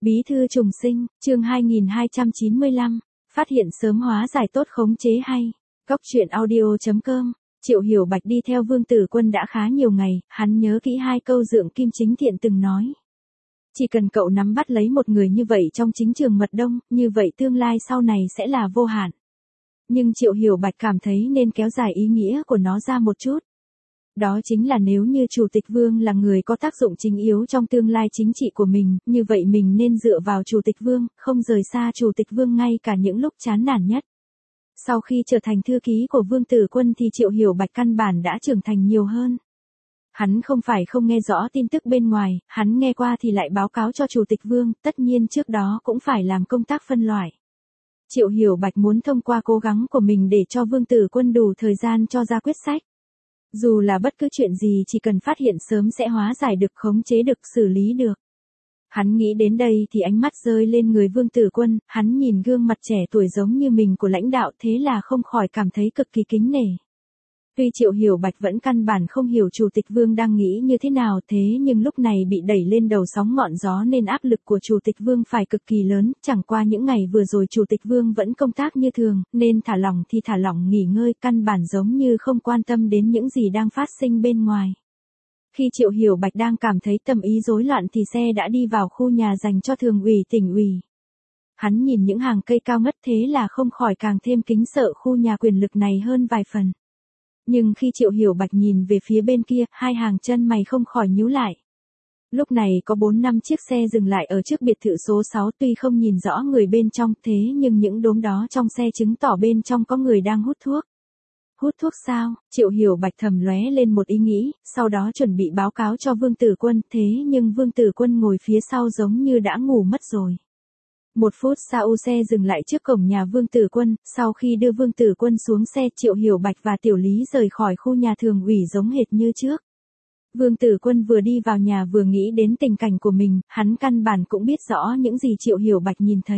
Bí thư trùng sinh, chương 2295, phát hiện sớm hóa giải tốt khống chế hay. Góc truyện audio.com, Triệu Hiểu Bạch đi theo Vương Tử Quân đã khá nhiều ngày, hắn nhớ kỹ hai câu Dượng Kim Chính Thiện từng nói. Chỉ cần cậu nắm bắt lấy một người như vậy trong chính trường mật đông, như vậy tương lai sau này sẽ là vô hạn. Nhưng Triệu Hiểu Bạch cảm thấy nên kéo dài ý nghĩa của nó ra một chút. Đó chính là nếu như Chủ tịch Vương là người có tác dụng chính yếu trong tương lai chính trị của mình, như vậy mình nên dựa vào Chủ tịch Vương, không rời xa Chủ tịch Vương ngay cả những lúc chán nản nhất. Sau khi trở thành thư ký của Vương Tử Quân thì Triệu Hiểu Bạch căn bản đã trưởng thành nhiều hơn. Hắn không phải không nghe rõ tin tức bên ngoài, hắn nghe qua thì lại báo cáo cho Chủ tịch Vương, tất nhiên trước đó cũng phải làm công tác phân loại. Triệu Hiểu Bạch muốn thông qua cố gắng của mình để cho Vương Tử Quân đủ thời gian cho ra quyết sách. Dù là bất cứ chuyện gì chỉ cần phát hiện sớm sẽ hóa giải được, khống chế được, xử lý được. Hắn nghĩ đến đây thì ánh mắt rơi lên người Vương Tử Quân, hắn nhìn gương mặt trẻ tuổi giống như mình của lãnh đạo thế là không khỏi cảm thấy cực kỳ kính nể. Tuy Triệu Hiểu Bạch vẫn căn bản không hiểu Chủ tịch Vương đang nghĩ như thế nào thế nhưng lúc này bị đẩy lên đầu sóng ngọn gió nên áp lực của Chủ tịch Vương phải cực kỳ lớn, chẳng qua những ngày vừa rồi Chủ tịch Vương vẫn công tác như thường, nên thả lỏng thì thả lỏng nghỉ ngơi, căn bản giống như không quan tâm đến những gì đang phát sinh bên ngoài. Khi Triệu Hiểu Bạch đang cảm thấy tâm ý rối loạn thì xe đã đi vào khu nhà dành cho thường ủy tỉnh ủy. Hắn nhìn những hàng cây cao ngất thế là không khỏi càng thêm kính sợ khu nhà quyền lực này hơn vài phần. Nhưng khi Triệu Hiểu Bạch nhìn về phía bên kia, hai hàng chân mày không khỏi nhíu lại. Lúc này có 4-5 chiếc xe dừng lại ở trước biệt thự số 6 tuy không nhìn rõ người bên trong thế nhưng những đốm đó trong xe chứng tỏ bên trong có người đang hút thuốc. Hút thuốc sao? Triệu Hiểu Bạch thầm lóe lên một ý nghĩ, sau đó chuẩn bị báo cáo cho Vương Tử Quân thế nhưng Vương Tử Quân ngồi phía sau giống như đã ngủ mất rồi. 1 phút sau xe dừng lại trước cổng nhà Vương Tử Quân, sau khi đưa Vương Tử Quân xuống xe Triệu Hiểu Bạch và Tiểu Lý rời khỏi khu nhà thường ủy giống hệt như trước. Vương Tử Quân vừa đi vào nhà vừa nghĩ đến tình cảnh của mình, hắn căn bản cũng biết rõ những gì Triệu Hiểu Bạch nhìn thấy.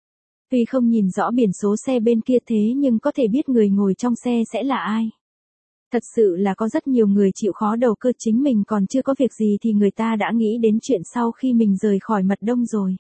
Tuy không nhìn rõ biển số xe bên kia thế nhưng có thể biết người ngồi trong xe sẽ là ai. Thật sự là có rất nhiều người chịu khó đầu cơ, chính mình còn chưa có việc gì thì người ta đã nghĩ đến chuyện sau khi mình rời khỏi mật đông rồi.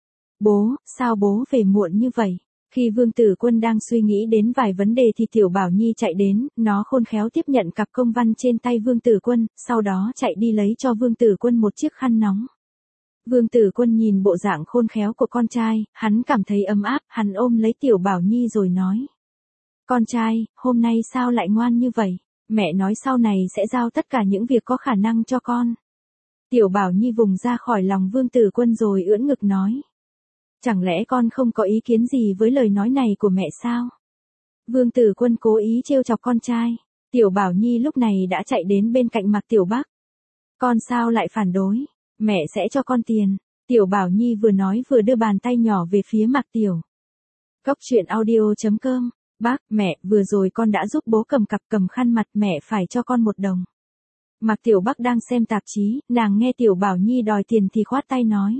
Bố, sao bố về muộn như vậy? Khi Vương Tử Quân đang suy nghĩ đến vài vấn đề thì Tiểu Bảo Nhi chạy đến, nó khôn khéo tiếp nhận cặp công văn trên tay Vương Tử Quân, sau đó chạy đi lấy cho Vương Tử Quân một chiếc khăn nóng. Vương Tử Quân nhìn bộ dạng khôn khéo của con trai, hắn cảm thấy ấm áp, hắn ôm lấy Tiểu Bảo Nhi rồi nói. Con trai, hôm nay sao lại ngoan như vậy? Mẹ nói sau này sẽ giao tất cả những việc có khả năng cho con. Tiểu Bảo Nhi vùng ra khỏi lòng Vương Tử Quân rồi ưỡn ngực nói. Chẳng lẽ con không có ý kiến gì với lời nói này của mẹ sao? Vương Tử Quân cố ý trêu chọc con trai. Tiểu Bảo Nhi lúc này đã chạy đến bên cạnh Mạc Tiểu Bắc. Con sao lại phản đối? Mẹ sẽ cho con tiền. Tiểu Bảo Nhi vừa nói vừa đưa bàn tay nhỏ về phía Mạc Tiểu. Góc truyện audio.com. Bác, mẹ, vừa rồi con đã giúp bố cầm khăn mặt, mẹ phải cho con 1 đồng. Mạc Tiểu Bắc đang xem tạp chí, nàng nghe Tiểu Bảo Nhi đòi tiền thì khoát tay nói.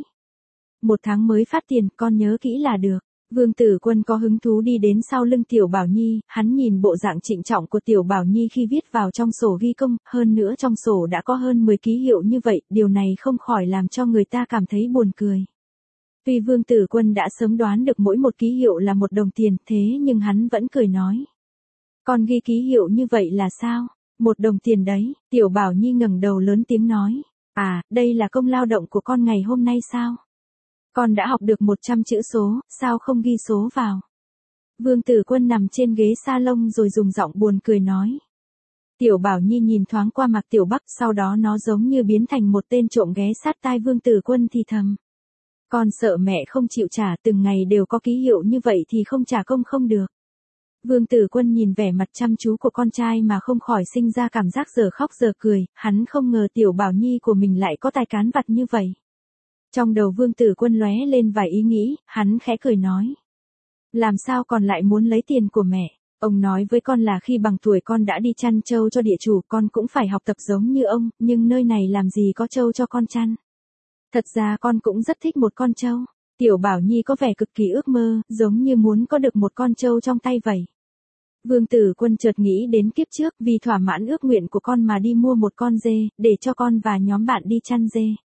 1 tháng mới phát tiền, con nhớ kỹ là được. Vương Tử Quân có hứng thú đi đến sau lưng Tiểu Bảo Nhi, hắn nhìn bộ dạng trịnh trọng của Tiểu Bảo Nhi khi viết vào trong sổ ghi công, hơn nữa trong sổ đã có hơn 10 ký hiệu như vậy, điều này không khỏi làm cho người ta cảm thấy buồn cười. Tuy Vương Tử Quân đã sớm đoán được mỗi một ký hiệu là 1 đồng tiền, thế nhưng hắn vẫn cười nói. Con ghi ký hiệu như vậy là sao? 1 đồng tiền đấy, Tiểu Bảo Nhi ngẩng đầu lớn tiếng nói. À, đây là công lao động của con ngày hôm nay sao? Con đã học được 100 chữ số, sao không ghi số vào? Vương Tử Quân nằm trên ghế salon rồi dùng giọng buồn cười nói. Tiểu Bảo Nhi nhìn thoáng qua Mạc Tiểu Bắc, sau đó nó giống như biến thành một tên trộm ghé sát tai Vương Tử Quân thì thầm. Con sợ mẹ không chịu trả, từng ngày đều có ký hiệu như vậy thì không trả công không được. Vương Tử Quân nhìn vẻ mặt chăm chú của con trai mà không khỏi sinh ra cảm giác giờ khóc giờ cười, hắn không ngờ Tiểu Bảo Nhi của mình lại có tài cán vặt như vậy. Trong đầu Vương Tử Quân lóe lên vài ý nghĩ, hắn khẽ cười nói. Làm sao còn lại muốn lấy tiền của mẹ? Ông nói với con là khi bằng tuổi con đã đi chăn trâu cho địa chủ, con cũng phải học tập giống như ông, nhưng nơi này làm gì có trâu cho con chăn. Thật ra con cũng rất thích một con trâu. Tiểu Bảo Nhi có vẻ cực kỳ ước mơ, giống như muốn có được một con trâu trong tay vậy. Vương Tử Quân chợt nghĩ đến kiếp trước, vì thỏa mãn ước nguyện của con mà đi mua một con dê, để cho con và nhóm bạn đi chăn dê.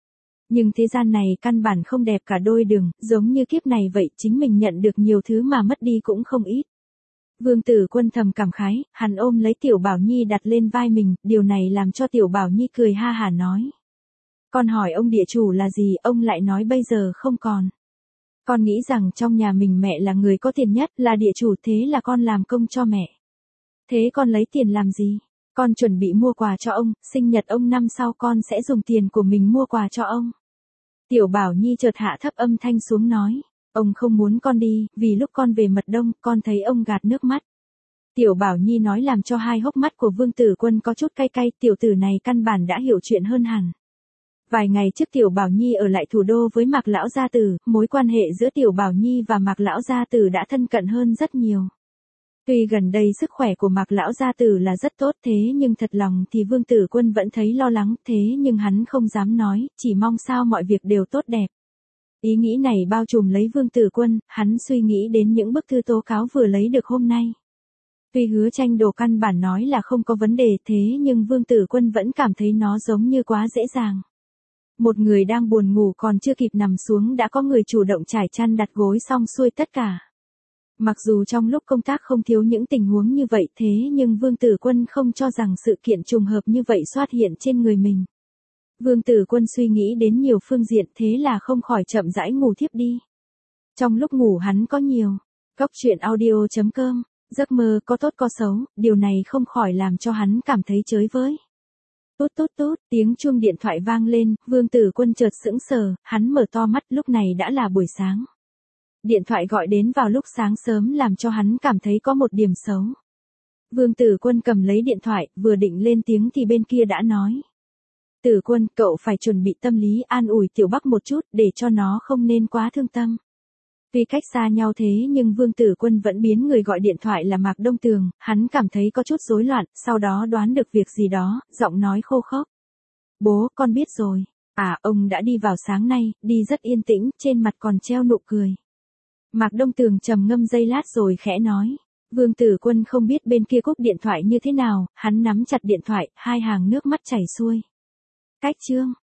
Nhưng thế gian này căn bản không đẹp cả đôi đường, giống như kiếp này vậy, chính mình nhận được nhiều thứ mà mất đi cũng không ít. Vương Tử Quân thầm cảm khái, hắn ôm lấy Tiểu Bảo Nhi đặt lên vai mình, điều này làm cho Tiểu Bảo Nhi cười ha hả nói. Con hỏi ông địa chủ là gì, ông lại nói bây giờ không còn. Con nghĩ rằng trong nhà mình mẹ là người có tiền nhất, là địa chủ, thế là con làm công cho mẹ. Thế con lấy tiền làm gì? Con chuẩn bị mua quà cho ông, sinh nhật ông năm sau con sẽ dùng tiền của mình mua quà cho ông. Tiểu Bảo Nhi chợt hạ thấp âm thanh xuống nói. Ông không muốn con đi, vì lúc con về mật đông, con thấy ông gạt nước mắt. Tiểu Bảo Nhi nói làm cho hai hốc mắt của Vương Tử Quân có chút cay cay, tiểu tử này căn bản đã hiểu chuyện hơn hẳn. Vài ngày trước Tiểu Bảo Nhi ở lại thủ đô với Mạc Lão Gia Tử, mối quan hệ giữa Tiểu Bảo Nhi và Mạc Lão Gia Tử đã thân cận hơn rất nhiều. Tuy gần đây sức khỏe của Mạc Lão Gia Tử là rất tốt, thế nhưng thật lòng thì Vương Tử Quân vẫn thấy lo lắng, thế nhưng hắn không dám nói, chỉ mong sao mọi việc đều tốt đẹp. Ý nghĩ này bao trùm lấy Vương Tử Quân, hắn suy nghĩ đến những bức thư tố cáo vừa lấy được hôm nay. Tuy Hứa Tranh Đồ căn bản nói là không có vấn đề, thế nhưng Vương Tử Quân vẫn cảm thấy nó giống như quá dễ dàng. Một người đang buồn ngủ còn chưa kịp nằm xuống đã có người chủ động trải chăn đặt gối xong xuôi tất cả. Mặc dù trong lúc công tác không thiếu những tình huống như vậy, thế nhưng Vương Tử Quân không cho rằng sự kiện trùng hợp như vậy xuất hiện trên người mình. Vương Tử Quân suy nghĩ đến nhiều phương diện, thế là không khỏi chậm rãi ngủ thiếp đi. Trong lúc ngủ hắn có nhiều Góc truyện audio.com, giấc mơ có tốt có xấu, điều này không khỏi làm cho hắn cảm thấy chới với. Tút tút tút, tiếng chuông điện thoại vang lên, Vương Tử Quân chợt sững sờ, hắn mở to mắt, lúc này đã là buổi sáng. Điện thoại gọi đến vào lúc sáng sớm làm cho hắn cảm thấy có một điểm xấu. Vương Tử Quân cầm lấy điện thoại, vừa định lên tiếng thì bên kia đã nói. Tử Quân, cậu phải chuẩn bị tâm lý an ủi Tiểu Bắc một chút, để cho nó không nên quá thương tâm. Tuy cách xa nhau thế nhưng Vương Tử Quân vẫn biến người gọi điện thoại là Mạc Đông Tường, hắn cảm thấy có chút rối loạn, sau đó đoán được việc gì đó, giọng nói khô khốc. Bố, con biết rồi. À, ông đã đi vào sáng nay, đi rất yên tĩnh, trên mặt còn treo nụ cười. Mạc Đông Tường trầm ngâm giây lát rồi khẽ nói. Vương Tử Quân không biết bên kia cúp điện thoại như thế nào, hắn nắm chặt điện thoại, hai hàng nước mắt chảy xuôi. Cách chương